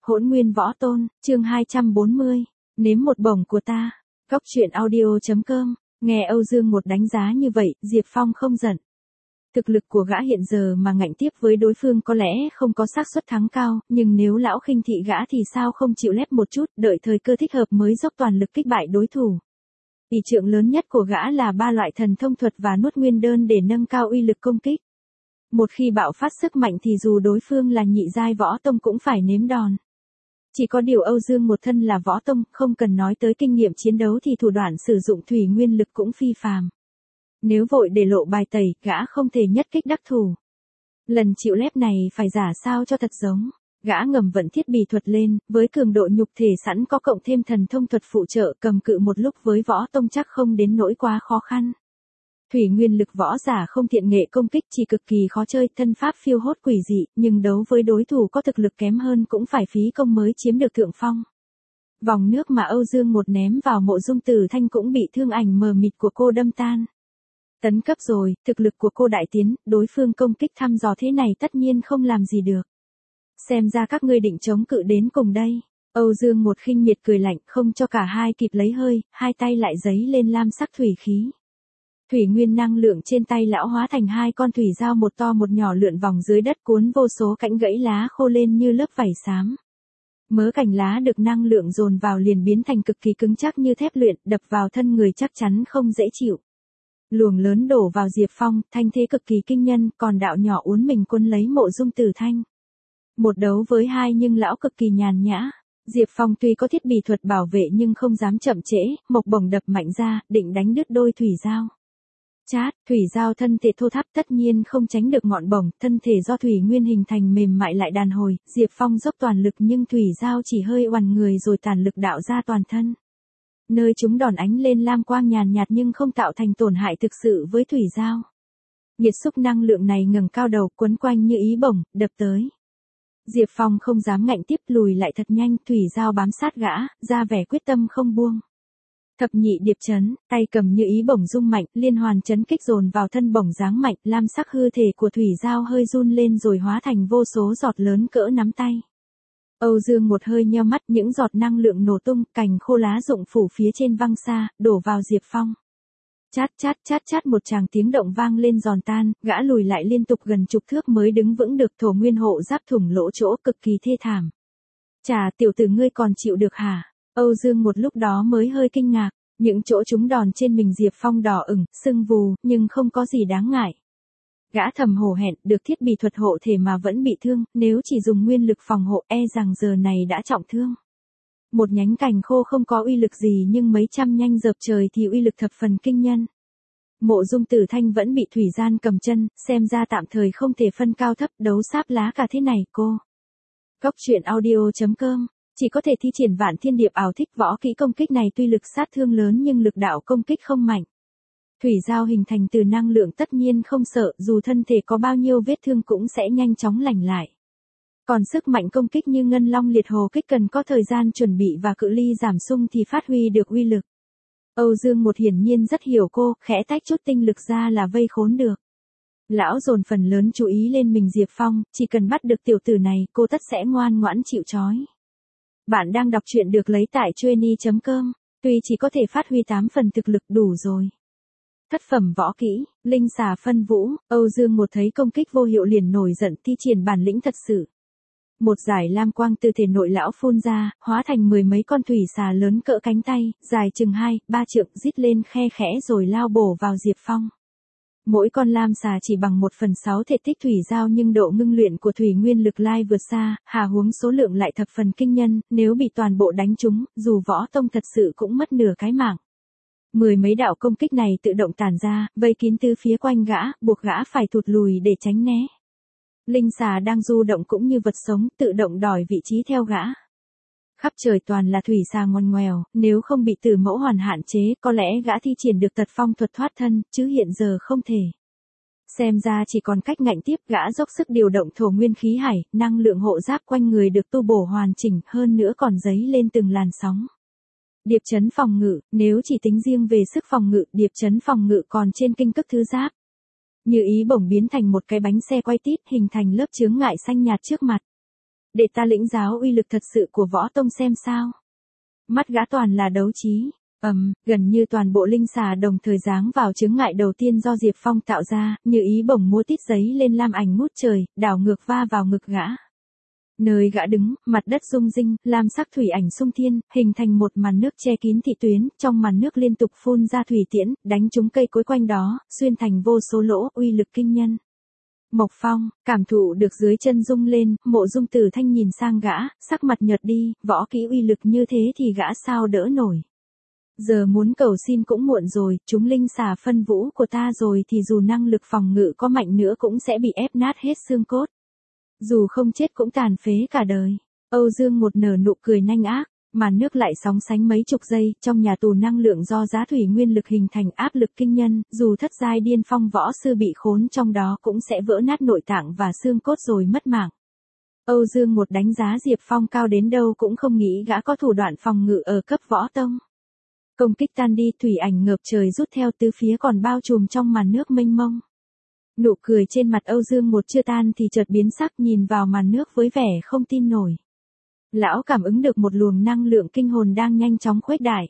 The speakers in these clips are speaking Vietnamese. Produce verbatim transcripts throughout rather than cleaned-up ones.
Hỗn Nguyên Võ Tôn, chương hai trăm bốn mươi. Nếm một bổng của ta. Góc truyện audio.com. Nghe Âu Dương một đánh giá như vậy, Diệp Phong không giận. Thực lực của gã hiện giờ mà ngạnh tiếp với đối phương có lẽ không có xác suất thắng cao, nhưng nếu lão khinh thị gã thì sao không chịu lép một chút, đợi thời cơ thích hợp mới dốc toàn lực kích bại đối thủ. Ỷ trượng lớn nhất của gã là ba loại thần thông thuật và nuốt nguyên đơn để nâng cao uy lực công kích. Một khi bạo phát sức mạnh thì dù đối phương là nhị giai võ tông cũng phải nếm đòn. Chỉ có điều Âu Dương một thân là võ tông, không cần nói tới kinh nghiệm chiến đấu thì thủ đoạn sử dụng thủy nguyên lực cũng phi phàm. Nếu vội để lộ bài tẩy, gã không thể nhất kích đắc thủ. Lần chịu lép này phải giả sao cho thật giống. Gã ngầm vận thiết bị thuật lên, với cường độ nhục thể sẵn có cộng thêm thần thông thuật phụ trợ, cầm cự một lúc với võ tông chắc không đến nỗi quá khó khăn. Thủy nguyên lực võ giả không thiện nghệ công kích chỉ cực kỳ khó chơi, thân pháp phiêu hốt quỷ dị, nhưng đấu với đối thủ có thực lực kém hơn cũng phải phí công mới chiếm được thượng phong. Vòng nước mà Âu Dương một ném vào Mộ Dung Tử Thanh cũng bị thương ảnh mờ mịt của cô đâm tan. Tấn cấp rồi, thực lực của cô đại tiến, đối phương công kích thăm dò thế này tất nhiên không làm gì được. Xem ra các ngươi định chống cự đến cùng đây. Âu Dương một khinh miệt cười lạnh, không cho cả hai kịp lấy hơi, hai tay lại giấy lên lam sắc thủy khí. Thủy nguyên năng lượng trên tay lão hóa thành hai con thủy dao một to một nhỏ lượn vòng dưới đất cuốn vô số cánh gãy lá khô lên như lớp vảy xám. Mớ cành lá được năng lượng dồn vào liền biến thành cực kỳ cứng chắc như thép luyện, đập vào thân người chắc chắn không dễ chịu. Luồng lớn đổ vào Diệp Phong, thanh thế cực kỳ kinh nhân, còn đạo nhỏ uốn mình cuốn lấy Mộ Dung Tử Thanh. Một đấu với hai nhưng lão cực kỳ nhàn nhã. Diệp Phong tuy có thiết bị thuật bảo vệ nhưng không dám chậm trễ, một bổng đập mạnh ra, định đánh đứt đôi thủy dao. Chát, thủy dao thân thể thô tháp tất nhiên không tránh được ngọn bổng, thân thể do thủy nguyên hình thành mềm mại lại đàn hồi, Diệp Phong dốc toàn lực nhưng thủy dao chỉ hơi oằn người rồi tản lực đạo ra toàn thân. Nơi chúng đòn ánh lên lam quang nhàn nhạt nhưng không tạo thành tổn hại thực sự với thủy dao. Nhiệt xúc năng lượng này ngẩng cao đầu quấn quanh như ý bổng, đập tới. Diệp Phong không dám ngạnh tiếp, lùi lại thật nhanh, thủy dao bám sát gã, ra vẻ quyết tâm không buông. Thập nhị điệp chấn, tay cầm như ý bổng rung mạnh, liên hoàn chấn kích dồn vào thân bổng giáng mạnh, lam sắc hư thể của thủy dao hơi run lên rồi hóa thành vô số giọt lớn cỡ nắm tay. Âu Dương một hơi nheo mắt, những giọt năng lượng nổ tung, cành khô lá rụng phủ phía trên văng xa, đổ vào Diệp Phong. Chát chát chát chát một tràng tiếng động vang lên giòn tan, gã lùi lại liên tục gần chục thước mới đứng vững được, thổ nguyên hộ giáp thủng lỗ chỗ cực kỳ thê thảm. Chà, tiểu tử ngươi còn chịu được hả? Âu Dương một lúc đó mới hơi kinh ngạc, những chỗ trúng đòn trên mình Diệp Phong đỏ ửng, sưng vù, nhưng không có gì đáng ngại. Gã thầm hổ hẹn, được thiết bị thuật hộ thể mà vẫn bị thương, nếu chỉ dùng nguyên lực phòng hộ e rằng giờ này đã trọng thương. Một nhánh cành khô không có uy lực gì nhưng mấy trăm nhanh dợp trời thì uy lực thập phần kinh nhân. Mộ Dung Tử Thanh vẫn bị thủy gian cầm chân, xem ra tạm thời không thể phân cao thấp, đấu sáp lá cả thế này cô. Góc truyện audio.com. Chỉ có thể thi triển Vạn Thiên Điệp ảo thích võ kỹ công kích này tuy lực sát thương lớn nhưng lực đạo công kích không mạnh. Thủy dao hình thành từ năng lượng tất nhiên không sợ, dù thân thể có bao nhiêu vết thương cũng sẽ nhanh chóng lành lại. Còn sức mạnh công kích như ngân long liệt hồ kích cần có thời gian chuẩn bị và cự ly giảm xung thì phát huy được uy lực. Âu Dương một hiển nhiên rất hiểu cô, khẽ tách chút tinh lực ra là vây khốn được. Lão dồn phần lớn chú ý lên mình Diệp Phong, chỉ cần bắt được tiểu tử này cô tất sẽ ngoan ngoãn chịu trói. Bạn đang đọc truyện được lấy tại chueny chấm com, tuy chỉ có thể phát huy tám phần thực lực đủ rồi. Thất phẩm võ kỹ, linh xà phân vũ, Âu Dương một thấy công kích vô hiệu liền nổi giận, thi triển bản lĩnh thật sự. Một dải lam quang từ thể nội lão phun ra, hóa thành mười mấy con thủy xà lớn cỡ cánh tay, dài chừng hai, ba trượng, rít lên khe khẽ rồi lao bổ vào Diệp Phong. Mỗi con lam xà chỉ bằng một phần sáu thể tích thủy dao nhưng độ ngưng luyện của thủy nguyên lực lai vượt xa, hà huống số lượng lại thập phần kinh nhân, nếu bị toàn bộ đánh trúng, dù võ tông thật sự cũng mất nửa cái mạng. Mười mấy đạo công kích này tự động tản ra, vây kín từ phía quanh gã, buộc gã phải thụt lùi để tránh né. Linh xà đang du động cũng như vật sống, tự động đòi vị trí theo gã. Khắp trời toàn là thủy xà ngoằn ngoèo, nếu không bị Tử Mẫu Hoàn hạn chế, có lẽ gã thi triển được tật phong thuật thoát thân, chứ hiện giờ không thể. Xem ra chỉ còn cách ngạnh tiếp, gã dốc sức điều động thổ nguyên khí hải, năng lượng hộ giáp quanh người được tu bổ hoàn chỉnh, hơn nữa còn dấy lên từng làn sóng. Điệp chấn phòng ngự, nếu chỉ tính riêng về sức phòng ngự, điệp chấn phòng ngự còn trên kinh cức thứ giáp. Như ý bổng biến thành một cái bánh xe quay tít, hình thành lớp chướng ngại xanh nhạt trước mặt. Để ta lĩnh giáo uy lực thật sự của võ tông xem sao. Mắt gã toàn là đấu trí. ầm, um, gần như toàn bộ linh xà đồng thời giáng vào chướng ngại đầu tiên do Diệp Phong tạo ra, như ý bổng múa tít giấy lên lam ảnh ngút trời, đảo ngược va vào ngực gã. Nơi gã đứng, mặt đất rung rinh, lam sắc thủy ảnh xung thiên, hình thành một màn nước che kín thị tuyến, trong màn nước liên tục phun ra thủy tiễn, đánh trúng cây cối quanh đó, xuyên thành vô số lỗ, uy lực kinh nhân. Mộc Phong, cảm thụ được dưới chân rung lên, Mộ Dung Tử Thanh nhìn sang gã, sắc mặt nhợt đi, võ kỹ uy lực như thế thì gã sao đỡ nổi. Giờ muốn cầu xin cũng muộn rồi, chúng linh xà phân vũ của ta rồi thì dù năng lực phòng ngự có mạnh nữa cũng sẽ bị ép nát hết xương cốt. Dù không chết cũng tàn phế cả đời. Âu Dương một nở nụ cười nanh ác, màn nước lại sóng sánh mấy chục giây, trong nhà tù năng lượng do giá thủy nguyên lực hình thành áp lực kinh nhân, dù thất giai điên phong võ sư bị khốn trong đó cũng sẽ vỡ nát nội tạng và xương cốt rồi mất mạng. Âu Dương một đánh giá Diệp Phong cao đến đâu cũng không nghĩ gã có thủ đoạn phòng ngự ở cấp võ tông. Công kích tan đi, thủy ảnh ngập trời rút theo tứ phía còn bao trùm trong màn nước mênh mông. Nụ cười trên mặt Âu Dương một chưa tan thì chợt biến sắc, nhìn vào màn nước với vẻ không tin nổi. Lão cảm ứng được một luồng năng lượng kinh hồn đang nhanh chóng khuếch đại.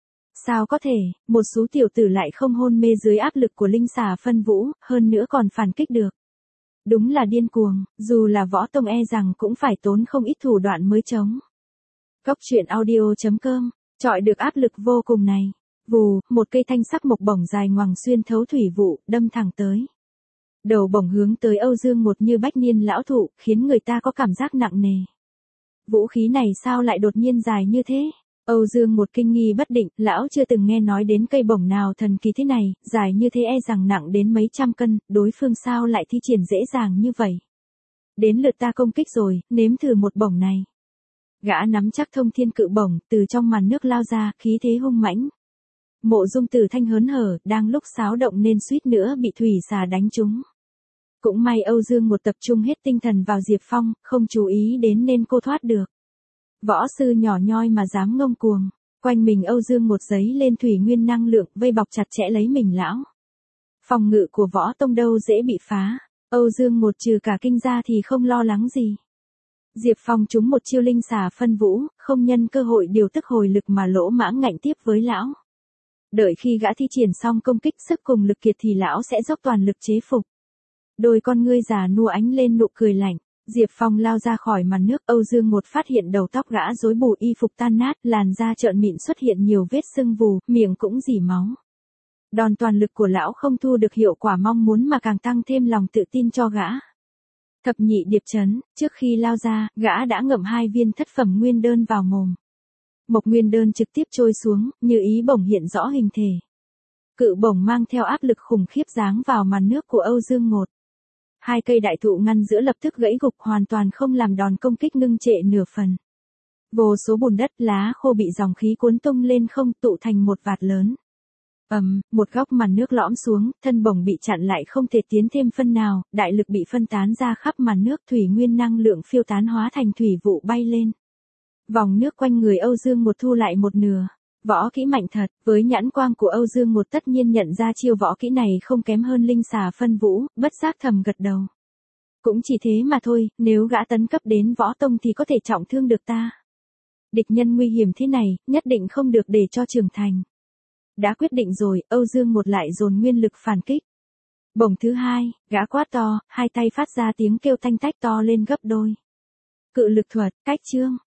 Sao có thể, một số tiểu tử lại không hôn mê dưới áp lực của linh xà phân vũ, hơn nữa còn phản kích được. Đúng là điên cuồng, dù là võ tông e rằng cũng phải tốn không ít thủ đoạn mới chống. Cốc truyện audio chấm com, chọi được áp lực vô cùng này. Vù, một cây thanh sắc mộc bổng dài ngoằng xuyên thấu thủy vụ, đâm thẳng tới. Đầu bổng hướng tới Âu Dương một như bách niên lão thụ, khiến người ta có cảm giác nặng nề. Vũ khí này sao lại đột nhiên dài như thế? Âu Dương một kinh nghi bất định, lão chưa từng nghe nói đến cây bổng nào thần kỳ thế này, dài như thế e rằng nặng đến mấy trăm cân, đối phương sao lại thi triển dễ dàng như vậy? Đến lượt ta công kích rồi, nếm thử một bổng này. Gã nắm chắc thông thiên cự bổng, từ trong màn nước lao ra, khí thế hung mãnh. Mộ Dung Tử Thanh hớn hở, đang lúc xáo động nên suýt nữa bị thủy xà đánh trúng. Cũng may Âu Dương một tập trung hết tinh thần vào Diệp Phong, không chú ý đến nên cô thoát được. Võ sư nhỏ nhoi mà dám ngông cuồng, quanh mình Âu Dương một giấy lên thủy nguyên năng lượng, vây bọc chặt chẽ lấy mình lão. Phòng ngự của võ tông đâu dễ bị phá, Âu Dương một trừ cả kinh ra thì không lo lắng gì. Diệp Phong trúng một chiêu linh xà phân vũ, không nhân cơ hội điều tức hồi lực mà lỗ mãng ngạnh tiếp với lão. Đợi khi gã thi triển xong công kích sức cùng lực kiệt thì lão sẽ dốc toàn lực chế phục. Đôi con ngươi già nua ánh lên nụ cười lạnh. Diệp Phong lao ra khỏi màn nước, Âu Dương một phát hiện đầu tóc gã rối bù, y phục tan nát, làn da trợn mịn xuất hiện nhiều vết sưng vù, miệng cũng rỉ máu. Đòn toàn lực của lão không thu được hiệu quả mong muốn mà càng tăng thêm lòng tự tin cho gã. Thập nhị điệp chấn, trước khi lao ra, gã đã ngậm hai viên thất phẩm nguyên đơn vào mồm. Mộc nguyên đơn trực tiếp trôi xuống, như ý bổng hiện rõ hình thể. Cự bổng mang theo áp lực khủng khiếp giáng vào màn nước của Âu Dương một. Hai cây đại thụ ngăn giữa lập tức gãy gục, hoàn toàn không làm đòn công kích ngưng trệ nửa phần. Vô số bùn đất lá khô bị dòng khí cuốn tung lên không, tụ thành một vạt lớn. ầm, um, một góc màn nước lõm xuống, thân bổng bị chặn lại không thể tiến thêm phân nào, đại lực bị phân tán ra khắp màn nước, thủy nguyên năng lượng phiêu tán hóa thành thủy vụ bay lên. Vòng nước quanh người Âu Dương một thu lại một nửa. Võ kỹ mạnh thật, với nhãn quang của Âu Dương một tất nhiên nhận ra chiêu võ kỹ này không kém hơn linh xà phân vũ, bất giác thầm gật đầu. Cũng chỉ thế mà thôi, nếu gã tấn cấp đến võ tông thì có thể trọng thương được ta. Địch nhân nguy hiểm thế này, nhất định không được để cho trưởng thành. Đã quyết định rồi, Âu Dương một lại dồn nguyên lực phản kích. Bổng thứ hai, gã quát to, hai tay phát ra tiếng kêu tanh tách to lên gấp đôi. Cự lực thuật, cách chương.